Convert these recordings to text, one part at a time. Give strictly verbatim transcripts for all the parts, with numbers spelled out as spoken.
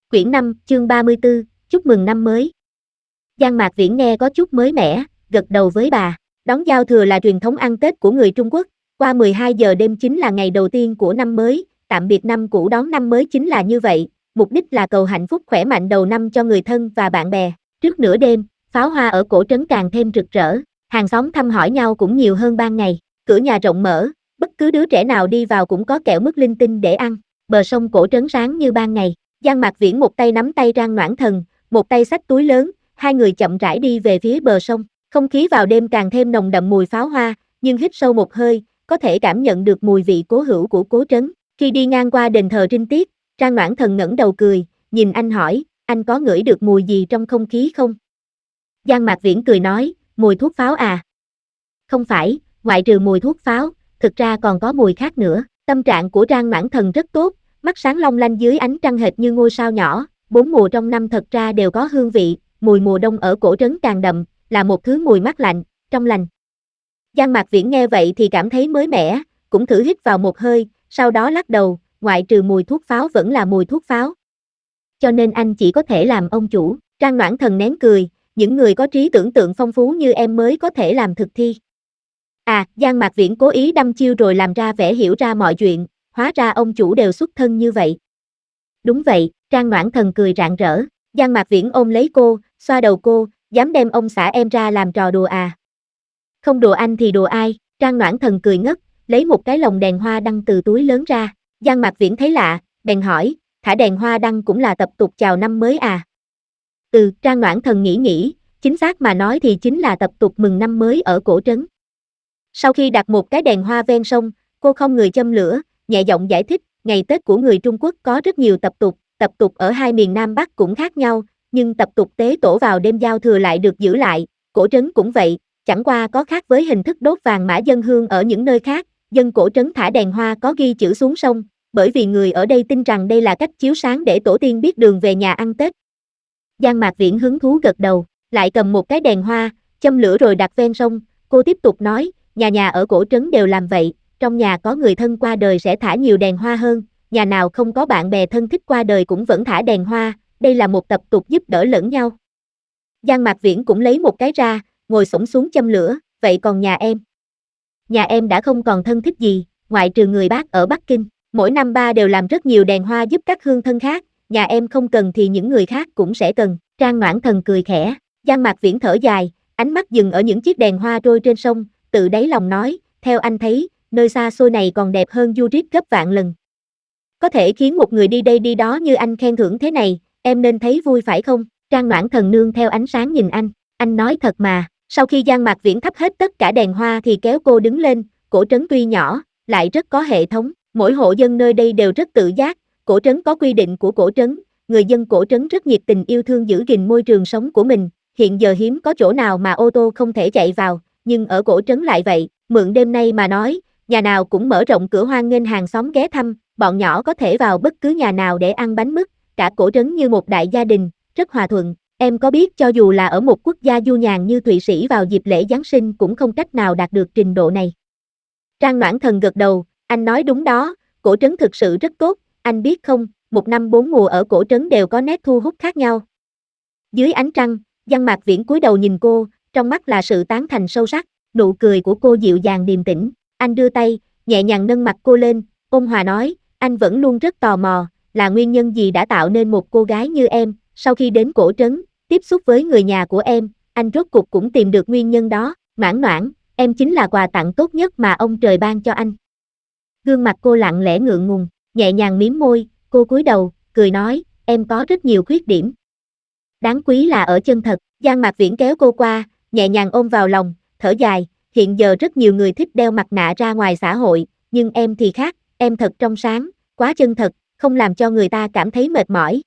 Quyển năm, chương ba mươi tư, chúc mừng năm mới. Giang Mạc Viễn nghe có chút mới mẻ, gật đầu với bà. Đón giao thừa là truyền thống ăn Tết của người Trung Quốc, qua mười hai giờ đêm chính là ngày đầu tiên của năm mới, tạm biệt năm cũ đón năm mới chính là như vậy, mục đích là cầu hạnh phúc khỏe mạnh đầu năm cho người thân và bạn bè. Trước nửa đêm, pháo hoa ở cổ trấn càng thêm rực rỡ, hàng xóm thăm hỏi nhau cũng nhiều hơn ban ngày, cửa nhà rộng mở, bất cứ đứa trẻ nào đi vào cũng có kẹo mứt linh tinh để ăn, bờ sông cổ trấn sáng như ban ngày. Giang Mạc Viễn một tay nắm tay Trang Noãn Thần, một tay xách túi lớn, hai người chậm rãi đi về phía bờ sông. Không khí vào đêm càng thêm nồng đậm mùi pháo hoa, nhưng hít sâu một hơi, có thể cảm nhận được mùi vị cố hữu của cố trấn. Khi đi ngang qua đền thờ Trinh Tiết, Trang Noãn Thần ngẩng đầu cười, nhìn anh hỏi, anh có ngửi được mùi gì trong không khí không? Giang Mạc Viễn cười nói, mùi thuốc pháo à? Không phải, ngoại trừ mùi thuốc pháo, thực ra còn có mùi khác nữa. Tâm trạng của Trang Noãn Thần rất tốt, mắt sáng long lanh dưới ánh trăng hệt như ngôi sao nhỏ, bốn mùa trong năm thật ra đều có hương vị, mùi mùa đông ở cổ trấn càng đậm, là một thứ mùi mát lạnh, trong lành. Giang Mạc Viễn nghe vậy thì cảm thấy mới mẻ, cũng thử hít vào một hơi, sau đó lắc đầu, ngoại trừ mùi thuốc pháo vẫn là mùi thuốc pháo. Cho nên anh chỉ có thể làm ông chủ. Trang Noãn Thần nén cười, những người có trí tưởng tượng phong phú như em mới có thể làm thực thi. À, Giang Mạc Viễn cố ý đâm chiêu rồi làm ra vẻ hiểu ra mọi chuyện, hóa ra ông chủ đều xuất thân như vậy. Đúng vậy, Trang Noãn Thần cười rạng rỡ, Giang Mạc Viễn ôm lấy cô, xoa đầu cô, dám đem ông xã em ra làm trò đùa à? Không đùa anh thì đùa ai? Trang Noãn Thần cười ngất, lấy một cái lồng đèn hoa đăng từ túi lớn ra. Giang Mạc Viễn thấy lạ, bèn hỏi, thả đèn hoa đăng cũng là tập tục chào năm mới à? Ừ, Trang Noãn Thần nghĩ nghĩ, chính xác mà nói thì chính là tập tục mừng năm mới ở cổ trấn. Sau khi đặt một cái đèn hoa ven sông, cô không người châm lửa, nhẹ giọng giải thích, ngày Tết của người Trung Quốc có rất nhiều tập tục, tập tục ở hai miền Nam Bắc cũng khác nhau, nhưng tập tục tế tổ vào đêm giao thừa lại được giữ lại, cổ trấn cũng vậy, chẳng qua có khác với hình thức đốt vàng mã dân hương ở những nơi khác, dân cổ trấn thả đèn hoa có ghi chữ xuống sông, bởi vì người ở đây tin rằng đây là cách chiếu sáng để tổ tiên biết đường về nhà ăn Tết. Giang Mạc Viễn hứng thú gật đầu, lại cầm một cái đèn hoa, châm lửa rồi đặt ven sông, cô tiếp tục nói, nhà nhà ở cổ trấn đều làm vậy, trong nhà có người thân qua đời sẽ thả nhiều đèn hoa hơn, nhà nào không có bạn bè thân thích qua đời cũng vẫn thả đèn hoa, đây là một tập tục giúp đỡ lẫn nhau. Giang Mạc Viễn cũng lấy một cái ra, ngồi xổm xuống châm lửa, vậy còn nhà em? Nhà em đã không còn thân thích gì, ngoại trừ người bác ở Bắc Kinh, mỗi năm ba đều làm rất nhiều đèn hoa giúp các hương thân khác, nhà em không cần thì những người khác cũng sẽ cần. Trang Noãn Thần cười khẽ, Giang Mạc Viễn thở dài, ánh mắt dừng ở những chiếc đèn hoa trôi trên sông, tự đáy lòng nói, theo anh thấy, nơi xa xôi này còn đẹp hơn Zurich gấp vạn lần. Có thể khiến một người đi đây đi đó như anh khen thưởng thế này, em nên thấy vui phải không? Trang Noãn Thần nương theo ánh sáng nhìn anh, anh nói thật mà. Sau khi Giang Mạc Viễn thắp hết tất cả đèn hoa thì kéo cô đứng lên, cổ trấn tuy nhỏ, lại rất có hệ thống, mỗi hộ dân nơi đây đều rất tự giác, cổ trấn có quy định của cổ trấn, người dân cổ trấn rất nhiệt tình yêu thương giữ gìn môi trường sống của mình, hiện giờ hiếm có chỗ nào mà ô tô không thể chạy vào, nhưng ở cổ trấn lại vậy, mượn đêm nay mà nói, nhà nào cũng mở rộng cửa hoan nghênh hàng xóm ghé thăm, bọn nhỏ có thể vào bất cứ nhà nào để ăn bánh mứt, cả cổ trấn như một đại gia đình, rất hòa thuận. Em có biết cho dù là ở một quốc gia du nhàn như Thụy Sĩ vào dịp lễ Giáng sinh cũng không cách nào đạt được trình độ này. Trang Noãn Thần gật đầu, anh nói đúng đó, cổ trấn thực sự rất tốt, anh biết không, một năm bốn mùa ở cổ trấn đều có nét thu hút khác nhau. Dưới ánh trăng, Giang Mạc Viễn cúi đầu nhìn cô, trong mắt là sự tán thành sâu sắc, nụ cười của cô dịu dàng điềm tĩnh, anh đưa tay, nhẹ nhàng nâng mặt cô lên, ôn hòa nói, anh vẫn luôn rất tò mò, là nguyên nhân gì đã tạo nên một cô gái như em, sau khi đến cổ trấn, tiếp xúc với người nhà của em, anh rốt cuộc cũng tìm được nguyên nhân đó, Noãn Noãn, em chính là quà tặng tốt nhất mà ông trời ban cho anh. Gương mặt cô lặng lẽ ngượng ngùng, nhẹ nhàng mím môi, cô cúi đầu, cười nói, em có rất nhiều khuyết điểm. Đáng quý là ở chân thật, Giang Mạc Viễn kéo cô qua, nhẹ nhàng ôm vào lòng, thở dài, hiện giờ rất nhiều người thích đeo mặt nạ ra ngoài xã hội, nhưng em thì khác, em thật trong sáng, quá chân thật, không làm cho người ta cảm thấy mệt mỏi.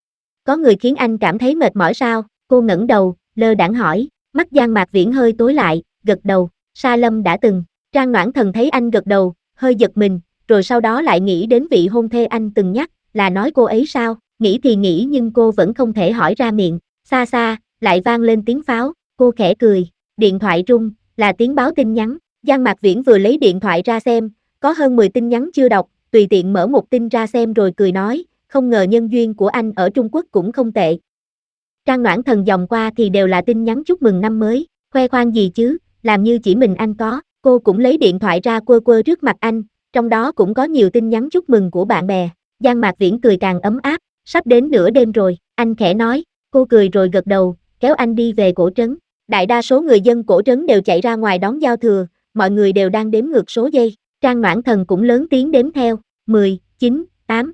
Có người khiến anh cảm thấy mệt mỏi sao? Cô ngẩng đầu, lơ đãng hỏi, mắt Giang Mạc Viễn hơi tối lại, gật đầu, Sa Lâm đã từng. Trang Noãn Thần thấy anh gật đầu, hơi giật mình, rồi sau đó lại nghĩ đến vị hôn thê anh từng nhắc, là nói cô ấy sao? Nghĩ thì nghĩ nhưng cô vẫn không thể hỏi ra miệng. Xa xa, lại vang lên tiếng pháo, cô khẽ cười, điện thoại rung, là tiếng báo tin nhắn. Giang Mạc Viễn vừa lấy điện thoại ra xem, có hơn mười tin nhắn chưa đọc, tùy tiện mở một tin ra xem rồi cười nói, không ngờ nhân duyên của anh ở Trung Quốc cũng không tệ. Trang Noãn Thần dòng qua thì đều là tin nhắn chúc mừng năm mới, khoe khoang gì chứ, làm như chỉ mình anh có, cô cũng lấy điện thoại ra quơ quơ trước mặt anh, trong đó cũng có nhiều tin nhắn chúc mừng của bạn bè. Giang Mạc Viễn cười càng ấm áp, sắp đến nửa đêm rồi, anh khẽ nói, cô cười rồi gật đầu, kéo anh đi về cổ trấn. Đại đa số người dân cổ trấn đều chạy ra ngoài đón giao thừa, mọi người đều đang đếm ngược số giây, Trang Noãn Thần cũng lớn tiếng đếm theo, mười, chín, tám.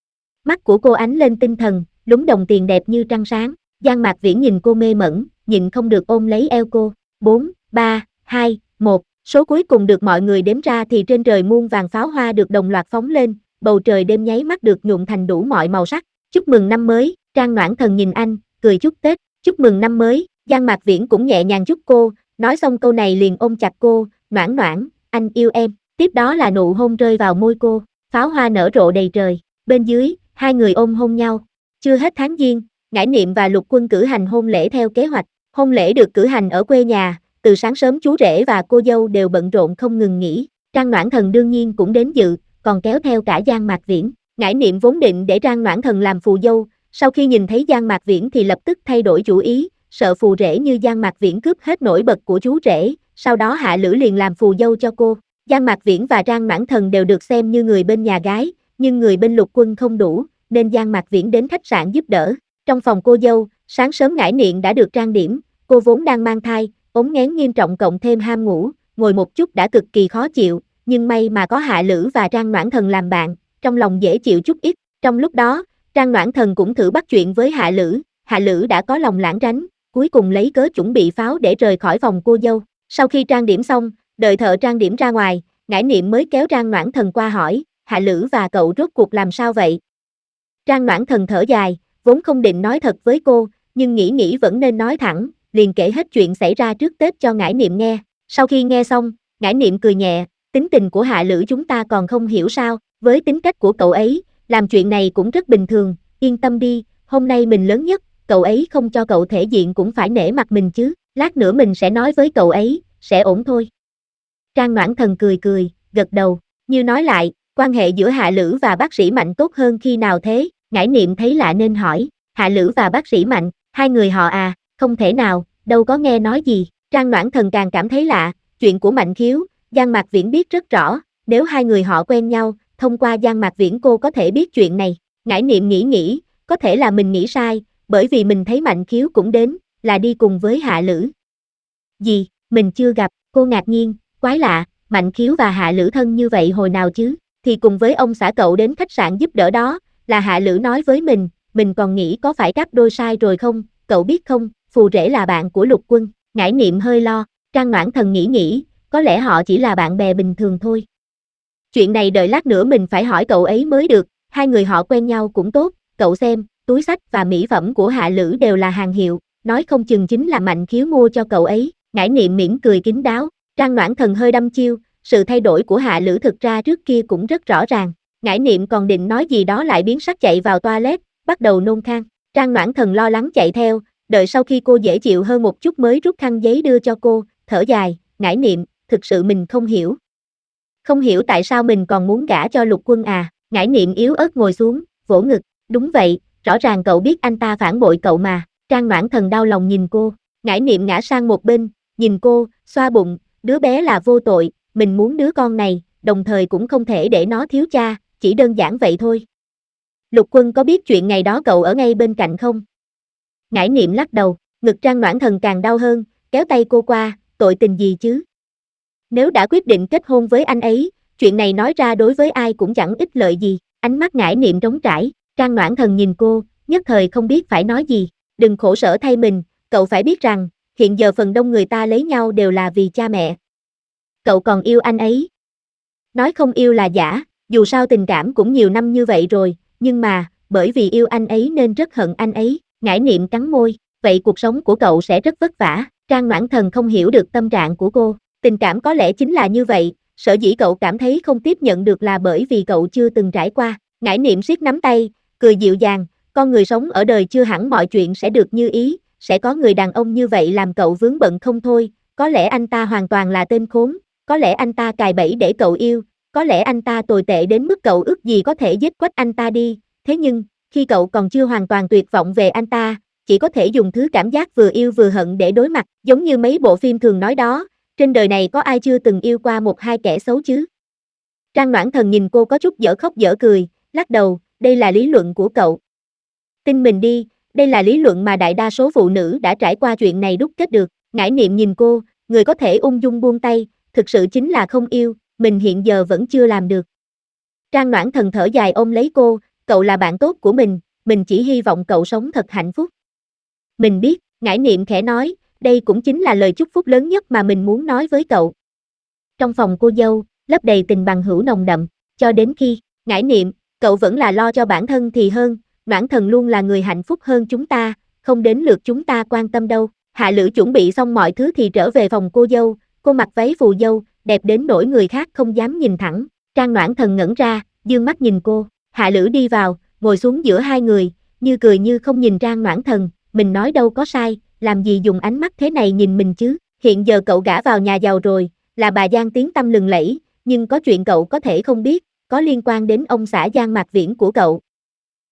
Mắt của cô ánh lên tinh thần, đúng đồng tiền đẹp như trăng sáng, Giang Mạc Viễn nhìn cô mê mẩn, nhịn không được ôm lấy eo cô, bốn, ba, hai, một, số cuối cùng được mọi người đếm ra thì trên trời muôn vàng pháo hoa được đồng loạt phóng lên, bầu trời đêm nháy mắt được nhuộm thành đủ mọi màu sắc, chúc mừng năm mới, Trang Noãn Thần nhìn anh, cười chúc Tết, chúc mừng năm mới, Giang Mạc Viễn cũng nhẹ nhàng chúc cô, nói xong câu này liền ôm chặt cô, Noãn Noãn, anh yêu em, tiếp đó là nụ hôn rơi vào môi cô, pháo hoa nở rộ đầy trời, bên dưới, hai người ôm hôn nhau, chưa hết tháng giêng, Ngải Niệm và Lục Quân cử hành hôn lễ theo kế hoạch, hôn lễ được cử hành ở quê nhà, từ sáng sớm chú rể và cô dâu đều bận rộn không ngừng nghỉ, Trang Noãn Thần đương nhiên cũng đến dự, còn kéo theo cả Giang Mạc Viễn, Ngải Niệm vốn định để Trang Noãn Thần làm phù dâu, sau khi nhìn thấy Giang Mạc Viễn thì lập tức thay đổi chủ ý, sợ phù rể như Giang Mạc Viễn cướp hết nổi bật của chú rể, sau đó Hạ Lữ liền làm phù dâu cho cô. Giang Mạc Viễn và Trang Noãn Thần đều được xem như người bên nhà gái, nhưng người bên Lục Quân không đủ, nên Giang Mạc Viễn đến khách sạn giúp đỡ. Trong phòng cô dâu, sáng sớm Ngải Niệm đã được trang điểm, cô vốn đang mang thai, ốm nghén nghiêm trọng cộng thêm ham ngủ, ngồi một chút đã cực kỳ khó chịu, nhưng may mà có Hạ Lữ và Trang Noãn Thần làm bạn, trong lòng dễ chịu chút ít. Trong lúc đó, Trang Noãn Thần cũng thử bắt chuyện với Hạ Lữ, Hạ Lữ đã có lòng lãng tránh, cuối cùng lấy cớ chuẩn bị pháo để rời khỏi phòng cô dâu. Sau khi trang điểm xong, đợi thợ trang điểm ra ngoài, Ngải Niệm mới kéo Trang Noãn Thần qua hỏi, Hạ Lữ và cậu rốt cuộc làm sao vậy? Trang Noãn Thần thở dài, vốn không định nói thật với cô, nhưng nghĩ nghĩ vẫn nên nói thẳng, liền kể hết chuyện xảy ra trước Tết cho Ngải Niệm nghe. Sau khi nghe xong, Ngải Niệm cười nhẹ, tính tình của Hạ Lữ chúng ta còn không hiểu sao, với tính cách của cậu ấy, làm chuyện này cũng rất bình thường, yên tâm đi, hôm nay mình lớn nhất, cậu ấy không cho cậu thể diện cũng phải nể mặt mình chứ, lát nữa mình sẽ nói với cậu ấy, sẽ ổn thôi. Trang Noãn Thần cười cười, gật đầu, như nói lại, quan hệ giữa Hạ Lữ và bác sĩ Mạnh tốt hơn khi nào thế? Ngải Niệm thấy lạ nên hỏi, Hạ Lữ và bác sĩ Mạnh, hai người họ à, không thể nào, đâu có nghe nói gì. Trang Noãn Thần càng cảm thấy lạ, chuyện của Mạnh Khiếu, Giang Mạc Viễn biết rất rõ, nếu hai người họ quen nhau, thông qua Giang Mạc Viễn cô có thể biết chuyện này. Ngải Niệm nghĩ nghĩ, có thể là mình nghĩ sai, bởi vì mình thấy Mạnh Khiếu cũng đến, là đi cùng với Hạ Lữ. Gì, mình chưa gặp, cô ngạc nhiên, quái lạ, Mạnh Khiếu và Hạ Lữ thân như vậy hồi nào chứ, thì cùng với ông xã cậu đến khách sạn giúp đỡ đó, là Hạ Lữ nói với mình, mình còn nghĩ có phải cáp đôi sai rồi không, cậu biết không, phù rể là bạn của Lục Quân. Ngải Niệm hơi lo, Trang Noãn Thần nghĩ nghĩ, có lẽ họ chỉ là bạn bè bình thường thôi. Chuyện này đợi lát nữa mình phải hỏi cậu ấy mới được, hai người họ quen nhau cũng tốt, cậu xem, túi xách và mỹ phẩm của Hạ Lữ đều là hàng hiệu, nói không chừng chính là Mạnh Khiếu mua cho cậu ấy. Ngải Niệm mỉm cười kín đáo, Trang Noãn Thần hơi đăm chiêu, sự thay đổi của Hạ Lữ thực ra trước kia cũng rất rõ ràng. Ngải Niệm còn định nói gì đó lại biến sắc chạy vào toilet, bắt đầu nôn khan. Trang Noãn Thần lo lắng chạy theo, đợi sau khi cô dễ chịu hơn một chút mới rút khăn giấy đưa cho cô, thở dài, Ngải Niệm, thực sự mình không hiểu. Không hiểu tại sao mình còn muốn gả cho Lục Quân à, Ngải Niệm yếu ớt ngồi xuống, vỗ ngực, đúng vậy, rõ ràng cậu biết anh ta phản bội cậu mà. Trang Noãn Thần đau lòng nhìn cô, Ngải Niệm ngã sang một bên, nhìn cô, xoa bụng, đứa bé là vô tội, mình muốn đứa con này, đồng thời cũng không thể để nó thiếu cha, chỉ đơn giản vậy thôi. Lục Quân có biết chuyện ngày đó cậu ở ngay bên cạnh không? Ngải Niệm lắc đầu, ngực Trang Noãn Thần càng đau hơn, kéo tay cô qua, tội tình gì chứ? Nếu đã quyết định kết hôn với anh ấy, chuyện này nói ra đối với ai cũng chẳng ích lợi gì. Ánh mắt Ngải Niệm trống trải, Trang Noãn Thần nhìn cô, nhất thời không biết phải nói gì. Đừng khổ sở thay mình, cậu phải biết rằng, hiện giờ phần đông người ta lấy nhau đều là vì cha mẹ. Cậu còn yêu anh ấy. Nói không yêu là giả, dù sao tình cảm cũng nhiều năm như vậy rồi, nhưng mà, bởi vì yêu anh ấy nên rất hận anh ấy. Ngải Niệm cắn môi, vậy cuộc sống của cậu sẽ rất vất vả. Trang Noãn Thần không hiểu được tâm trạng của cô. Tình cảm có lẽ chính là như vậy, sở dĩ cậu cảm thấy không tiếp nhận được là bởi vì cậu chưa từng trải qua. Ngải Niệm siết nắm tay, cười dịu dàng, con người sống ở đời chưa hẳn mọi chuyện sẽ được như ý, sẽ có người đàn ông như vậy làm cậu vướng bận không thôi, có lẽ anh ta hoàn toàn là tên khốn, có lẽ anh ta cài bẫy để cậu yêu, có lẽ anh ta tồi tệ đến mức cậu ước gì có thể giết quách anh ta đi, thế nhưng, khi cậu còn chưa hoàn toàn tuyệt vọng về anh ta, chỉ có thể dùng thứ cảm giác vừa yêu vừa hận để đối mặt, giống như mấy bộ phim thường nói đó, trên đời này có ai chưa từng yêu qua một hai kẻ xấu chứ? Trang Noãn Thần nhìn cô có chút dở khóc dở cười, lắc đầu, đây là lý luận của cậu. Tin mình đi, đây là lý luận mà đại đa số phụ nữ đã trải qua chuyện này đúc kết được. Ngải Niệm nhìn cô, người có thể ung dung buông tay, thực sự chính là không yêu, mình hiện giờ vẫn chưa làm được. Trang Noãn Thần thở dài ôm lấy cô, cậu là bạn tốt của mình, mình chỉ hy vọng cậu sống thật hạnh phúc. Mình biết, Ngải Niệm khẽ nói, đây cũng chính là lời chúc phúc lớn nhất mà mình muốn nói với cậu. Trong phòng cô dâu, lấp đầy tình bằng hữu nồng đậm, cho đến khi, Ngải Niệm, cậu vẫn là lo cho bản thân thì hơn, Noãn Thần luôn là người hạnh phúc hơn chúng ta, không đến lượt chúng ta quan tâm đâu. Hạ Lữ chuẩn bị xong mọi thứ thì trở về phòng cô dâu, cô mặc váy phù dâu, đẹp đến nỗi người khác không dám nhìn thẳng. Trang Noãn Thần ngẩn ra, dương mắt nhìn cô, Hạ Lữ đi vào, ngồi xuống giữa hai người, như cười như không nhìn Trang Noãn Thần, mình nói đâu có sai, làm gì dùng ánh mắt thế này nhìn mình chứ, hiện giờ cậu gả vào nhà giàu rồi, là bà Giang tiếng tăm lừng lẫy, nhưng có chuyện cậu có thể không biết, có liên quan đến ông xã Giang Mạc Viễn của cậu.